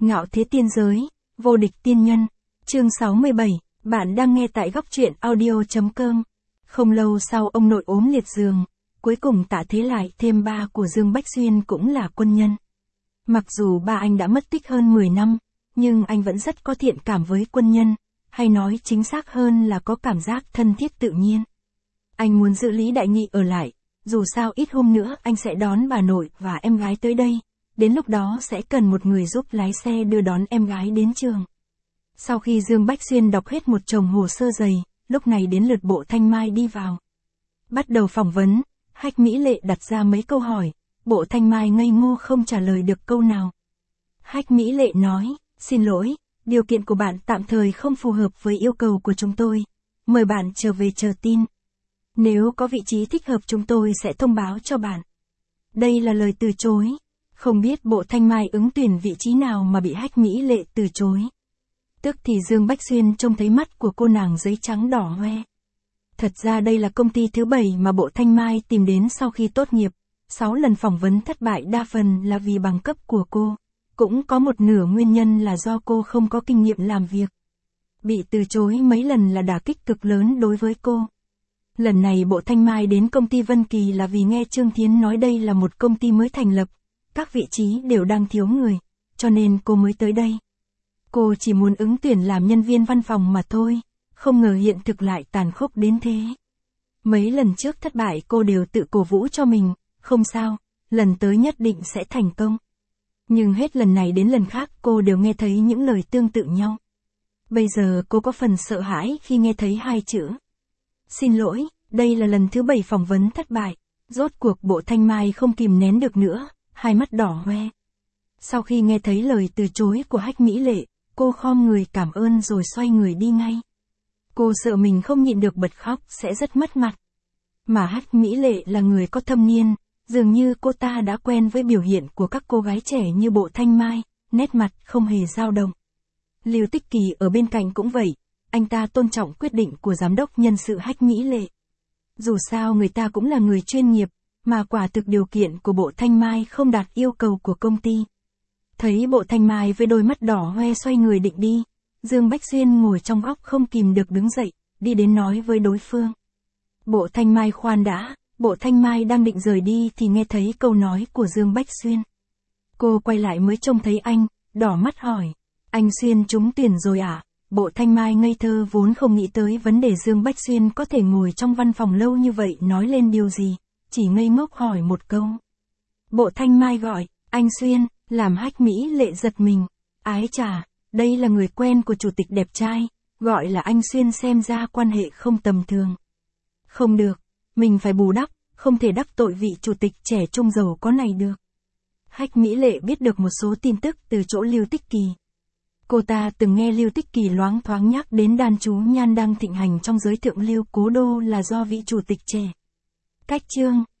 Ngạo thế tiên giới, vô địch tiên nhân. Chương 67, bạn đang nghe tại góc truyện audio.com. Không lâu sau ông nội ốm liệt giường, cuối cùng Tạ Thế lại thêm ba của Dương Bách Xuyên cũng là quân nhân. Mặc dù ba anh đã mất tích hơn 10 năm, nhưng anh vẫn rất có thiện cảm với quân nhân, hay nói chính xác hơn là có cảm giác thân thiết tự nhiên. Anh muốn giữ Lý Đại Nghị ở lại, dù sao ít hôm nữa anh sẽ đón bà nội và em gái tới đây, đến lúc đó sẽ cần một người giúp lái xe đưa đón em gái đến trường. Sau khi Dương Bách Xuyên đọc hết một chồng hồ sơ dày, lúc này đến lượt Bộ Thanh Mai đi vào. Bắt đầu phỏng vấn, Hách Mỹ Lệ đặt ra mấy câu hỏi, Bộ Thanh Mai ngây ngô không trả lời được câu nào. Hách Mỹ Lệ nói, xin lỗi, điều kiện của bạn tạm thời không phù hợp với yêu cầu của chúng tôi, mời bạn trở về chờ tin. Nếu có vị trí thích hợp chúng tôi sẽ thông báo cho bạn. Đây là lời từ chối. Không biết Bộ Thanh Mai ứng tuyển vị trí nào mà bị Hách Mỹ Lệ từ chối. Tức thì Dương Bách Xuyên trông thấy mắt của cô nàng giấy trắng đỏ hoe. Thật ra đây là công ty thứ 7 mà Bộ Thanh Mai tìm đến sau khi tốt nghiệp. 6 lần phỏng vấn thất bại đa phần là vì bằng cấp của cô. Cũng có một nửa nguyên nhân là do cô không có kinh nghiệm làm việc. Bị từ chối mấy lần là đả kích cực lớn đối với cô. Lần này Bộ Thanh Mai đến công ty Vân Kỳ là vì nghe Trương Thiến nói đây là một công ty mới thành lập. Các vị trí đều đang thiếu người, cho nên cô mới tới đây. Cô chỉ muốn ứng tuyển làm nhân viên văn phòng mà thôi, không ngờ hiện thực lại tàn khốc đến thế. Mấy lần trước thất bại cô đều tự cổ vũ cho mình, không sao, lần tới nhất định sẽ thành công. Nhưng hết lần này đến lần khác cô đều nghe thấy những lời tương tự nhau. Bây giờ cô có phần sợ hãi khi nghe thấy hai chữ. Xin lỗi, đây là lần thứ 7 phỏng vấn thất bại. Rốt cuộc Bộ Thanh Mai không kìm nén được nữa, hai mắt đỏ hoe. Sau khi nghe thấy lời từ chối của Hách Mỹ Lệ, cô khom người cảm ơn rồi xoay người đi ngay. Cô sợ mình không nhịn được bật khóc sẽ rất mất mặt. Mà Hách Mỹ Lệ là người có thâm niên, dường như cô ta đã quen với biểu hiện của các cô gái trẻ như Bộ Thanh Mai, nét mặt không hề dao động. Lưu Tích Kỳ ở bên cạnh cũng vậy, anh ta tôn trọng quyết định của giám đốc nhân sự Hách Mỹ Lệ. Dù sao người ta cũng là người chuyên nghiệp, mà quả thực điều kiện của Bộ Thanh Mai không đạt yêu cầu của công ty. Thấy Bộ Thanh Mai với đôi mắt đỏ hoe xoay người định đi, Dương Bách Xuyên ngồi trong góc không kìm được đứng dậy, đi đến nói với đối phương. Bộ Thanh Mai khoan đã, Bộ Thanh Mai đang định rời đi thì nghe thấy câu nói của Dương Bách Xuyên. Cô quay lại mới trông thấy anh, đỏ mắt hỏi, anh Xuyên trúng tuyển rồi à? Bộ Thanh Mai ngây thơ vốn không nghĩ tới vấn đề Dương Bách Xuyên có thể ngồi trong văn phòng lâu như vậy nói lên điều gì, chỉ ngây ngốc hỏi một câu. Bộ Thanh Mai gọi, anh Xuyên, làm Hách Mỹ Lệ giật mình. Ái chà, đây là người quen của chủ tịch đẹp trai, gọi là anh Xuyên xem ra quan hệ không tầm thường. Không được, mình phải bù đắp, không thể đắc tội vị chủ tịch trẻ trung giàu có này được. Hách Mỹ Lệ biết được một số tin tức từ chỗ Lưu Tích Kỳ. Cô ta từng nghe Lưu Tích Kỳ loáng thoáng nhắc đến đàn chú nhan đang thịnh hành trong giới thượng lưu cố đô là do vị chủ tịch trẻ. Cách chương